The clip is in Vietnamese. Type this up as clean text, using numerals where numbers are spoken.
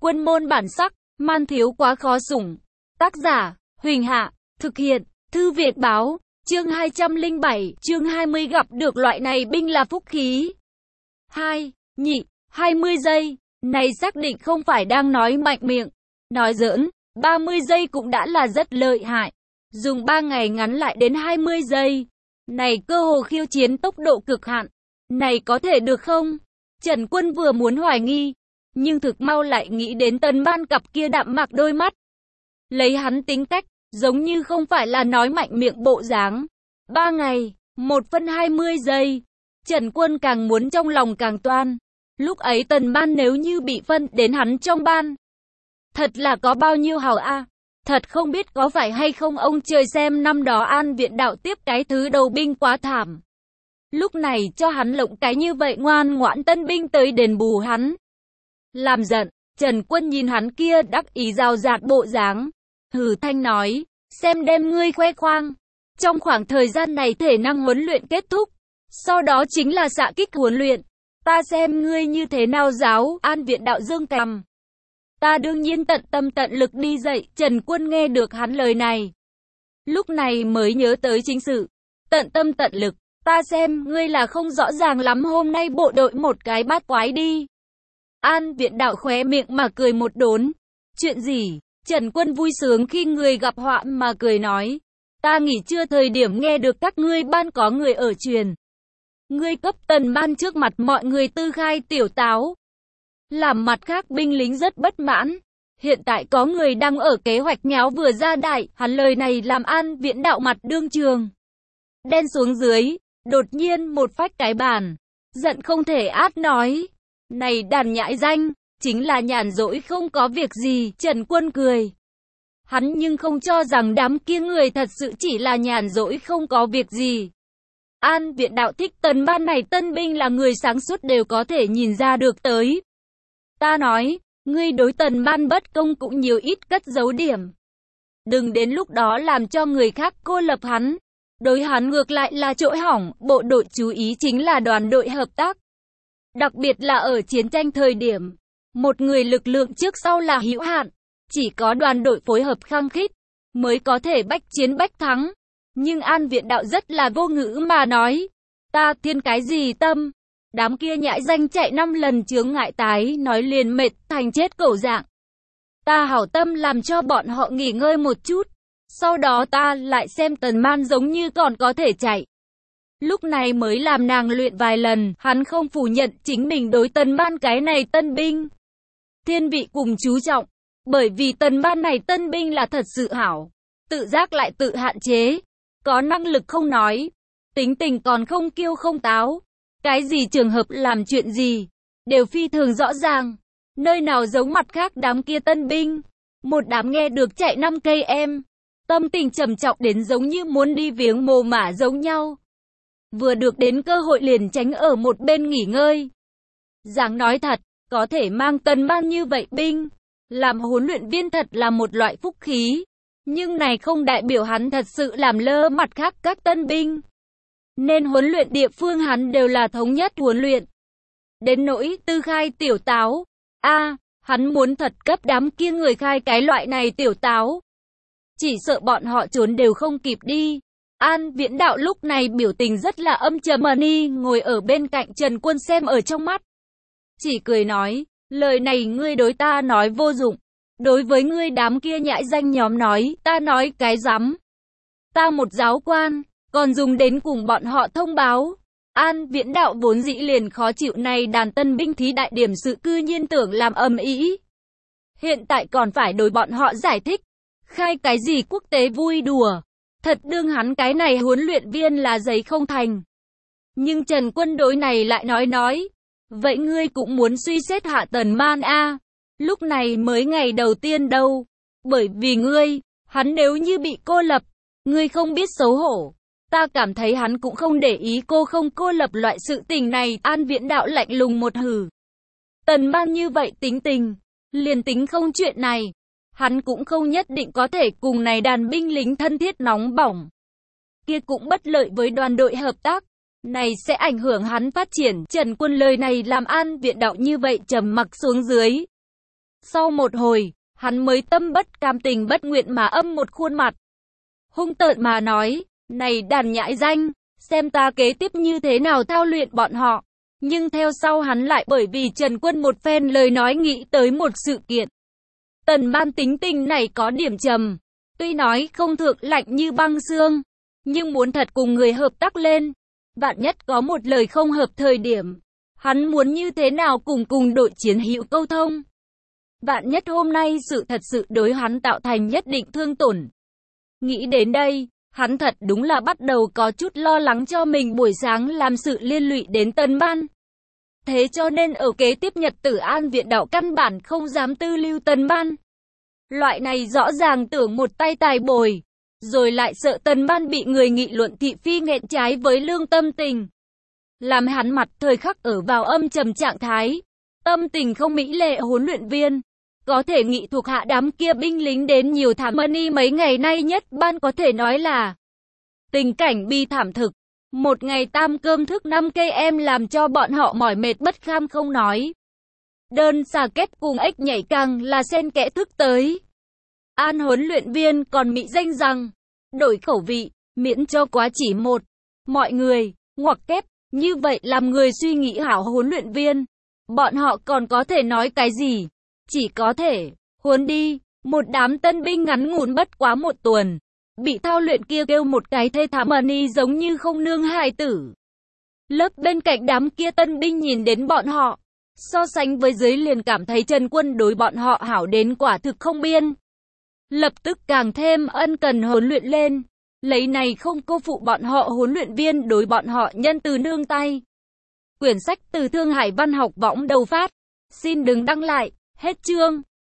Quân môn bản sắc, man thiếu quá khó sủng. Tác giả, Huỳnh Hạ, thực hiện, Thư Việt Báo, chương 207, chương 20 gặp được loại này binh là phúc khí. 2. Nhị, 20 giây, này xác định không phải đang nói mạnh miệng, nói giỡn, 30 giây cũng đã là rất lợi hại. Dùng 3 ngày ngắn lại đến 20 giây. Này cơ hồ khiêu chiến tốc độ cực hạn. Này có thể được không? Trần Quân vừa muốn hoài nghi, nhưng thực mau lại nghĩ đến Tần Ban cặp kia đạm mạc đôi mắt. Lấy hắn tính cách, giống như không phải là nói mạnh miệng bộ dáng. 3 ngày, 1 phân 20 giây. Trần Quân càng muốn trong lòng càng toan. Lúc ấy Tần Ban nếu như bị phân đến hắn trong ban, thật là có bao nhiêu hào a. Thật không biết có phải hay không ông trời xem năm đó An Viện Đạo tiếp cái thứ đầu binh quá thảm. Lúc này cho hắn lộng cái như vậy ngoan ngoãn tân binh tới đền bù hắn. Làm giận, Trần Quân nhìn hắn kia đắc ý rào rạt bộ dáng. Hừ thanh nói, xem đem ngươi khoe khoang. Trong khoảng thời gian này thể năng huấn luyện kết thúc. Sau đó chính là xạ kích huấn luyện. Ta xem ngươi như thế nào giáo. An Viện Đạo dương cằm. Ta đương nhiên tận tâm tận lực đi dạy. Trần Quân nghe được hắn lời này, lúc này mới nhớ tới chính sự. Tận tâm tận lực. Ta xem ngươi là không rõ ràng lắm, hôm nay bộ đội một cái bát quái đi. An Viện Đạo khóe miệng mà cười một đốn. Chuyện gì? Trần Quân vui sướng khi người gặp họa mà cười nói. Ta nghỉ trưa thời điểm nghe được các ngươi ban có người ở truyền. Ngươi cấp Tần Ban trước mặt mọi người tư khai tiểu táo. Làm mặt khác binh lính rất bất mãn. Hiện tại có người đang ở kế hoạch nháo vừa ra đại. Hắn lời này làm An Viện Đạo mặt đương trường đen xuống dưới. Đột nhiên một phách cái bàn, giận không thể át nói. Này đàn nhãi danh, chính là nhàn rỗi không có việc gì. Trần Quân cười. Hắn nhưng không cho rằng đám kia người thật sự chỉ là nhàn rỗi không có việc gì. An Viện Đạo thích Tần Ban này tân binh là người sáng suốt đều có thể nhìn ra được tới. Ta nói, ngươi đối Tần Ban bất công cũng nhiều ít cất giấu điểm. Đừng đến lúc đó làm cho người khác cô lập hắn. Đối hắn ngược lại là chỗ hỏng, bộ đội chú ý chính là đoàn đội hợp tác. Đặc biệt là ở chiến tranh thời điểm, một người lực lượng trước sau là hữu hạn, chỉ có đoàn đội phối hợp khăng khít mới có thể bách chiến bách thắng. Nhưng An Viện Đạo rất là vô ngữ mà nói, ta thiên cái gì tâm, đám kia nhãi danh chạy 5 lần chướng ngại tái, nói liền mệt thành chết cẩu dạng. Ta hảo tâm làm cho bọn họ nghỉ ngơi một chút. Sau đó ta lại xem Tần Ban giống như còn có thể chạy. Lúc này mới làm nàng luyện vài lần, hắn không phủ nhận chính mình đối Tần Ban cái này tân binh thiên vị cùng chú trọng. Bởi vì Tần Ban này tân binh là thật sự hảo, tự giác lại tự hạn chế, có năng lực không nói, tính tình còn không kiêu không táo. Cái gì trường hợp làm chuyện gì, đều phi thường rõ ràng. Nơi nào giống mặt khác đám kia tân binh, một đám nghe được chạy 5 cây em. Tâm tình trầm trọng đến giống như muốn đi viếng mồ mả giống nhau. Vừa được đến cơ hội liền tránh ở một bên nghỉ ngơi. Giảng nói thật, có thể mang Tần Ban như vậy binh, làm huấn luyện viên thật là một loại phúc khí. Nhưng này không đại biểu hắn thật sự làm lơ mặt khác các tân binh. Nên huấn luyện địa phương hắn đều là thống nhất huấn luyện. Đến nỗi tư khai tiểu táo, hắn muốn thật cấp đám kia người khai cái loại này tiểu táo. Chỉ sợ bọn họ trốn đều không kịp đi. An Viện Đạo lúc này biểu tình rất là âm trầm. Mani ngồi ở bên cạnh Trần Quân xem ở trong mắt, chỉ cười nói, lời này ngươi đối ta nói vô dụng. Đối với ngươi đám kia nhãi danh nhóm nói, ta nói cái rắm. Ta một giáo quan, còn dùng đến cùng bọn họ thông báo. An Viện Đạo vốn dĩ liền khó chịu này đàn tân binh thí đại điểm sự cư nhiên tưởng làm ầm ĩ. Hiện tại còn phải đối bọn họ giải thích. Khai cái gì quốc tế vui đùa, thật đương hắn cái này huấn luyện viên là giấy không thành. Nhưng Trần Quân đối này lại nói, vậy ngươi cũng muốn suy xét hạ Tần Ban a? Lúc này mới ngày đầu tiên đâu, bởi vì ngươi, hắn nếu như bị cô lập, ngươi không biết xấu hổ. Ta cảm thấy hắn cũng không để ý cô không cô lập loại sự tình này. An Viện Đạo lạnh lùng một hử. Tần Ban như vậy tính tình, liền tính không chuyện này, hắn cũng không nhất định có thể cùng này đàn binh lính thân thiết nóng bỏng. Kia cũng bất lợi với đoàn đội hợp tác. Này sẽ ảnh hưởng hắn phát triển. Trần Quân lời này làm An Viện Đạo như vậy trầm mặc xuống dưới. Sau một hồi, hắn mới tâm bất cam tình bất nguyện mà âm một khuôn mặt. Hung tợn mà nói, này đàn nhãi danh, xem ta kế tiếp như thế nào thao luyện bọn họ. Nhưng theo sau hắn lại bởi vì Trần Quân một phen lời nói nghĩ tới một sự kiện. Tần Ban tính tình này có điểm trầm, tuy nói không thượng lạnh như băng xương, nhưng muốn thật cùng người hợp tác lên, vạn nhất có một lời không hợp thời điểm, hắn muốn như thế nào cùng đội chiến hữu câu thông. Vạn nhất hôm nay sự thật sự đối hắn tạo thành nhất định thương tổn. Nghĩ đến đây, hắn thật đúng là bắt đầu có chút lo lắng cho mình buổi sáng làm sự liên lụy đến Tần Ban. Thế cho nên ở kế tiếp nhật tử An Viện Đạo căn bản không dám tư lưu Tần Ban. Loại này rõ ràng tưởng một tay tài bồi, rồi lại sợ Tần Ban bị người nghị luận thị phi nghẹn trái với lương tâm tình. Làm hắn mặt thời khắc ở vào âm trầm trạng thái, tâm tình không mỹ lệ huấn luyện viên. Có thể nghĩ thuộc hạ đám kia binh lính đến nhiều thảm mani mấy ngày nay nhất ban có thể nói là tình cảnh bi thảm thực. Một ngày tam cơm thức 5 cây em làm cho bọn họ mỏi mệt bất kham không nói. Đơn xà kết cùng ếch nhảy càng là xen kẽ thức tới. An huấn luyện viên còn mị danh rằng, đổi khẩu vị, miễn cho quá chỉ một. Mọi người, ngoặc kép, như vậy làm người suy nghĩ hảo huấn luyện viên. Bọn họ còn có thể nói cái gì? Chỉ có thể, huấn đi, một đám tân binh ngắn ngủn bất quá một tuần. Bị thao luyện kia kêu một cái thê thảm mani giống như không nương hài tử. Lớp bên cạnh đám kia tân binh nhìn đến bọn họ, so sánh với dưới liền cảm thấy Trần Quân đối bọn họ hảo đến quả thực không biên. Lập tức càng thêm ân cần huấn luyện lên, lấy này không cô phụ bọn họ huấn luyện viên đối bọn họ nhân từ nương tay. Quyển sách từ Thương Hải Văn học võng đầu phát. Xin đừng đăng lại, hết chương.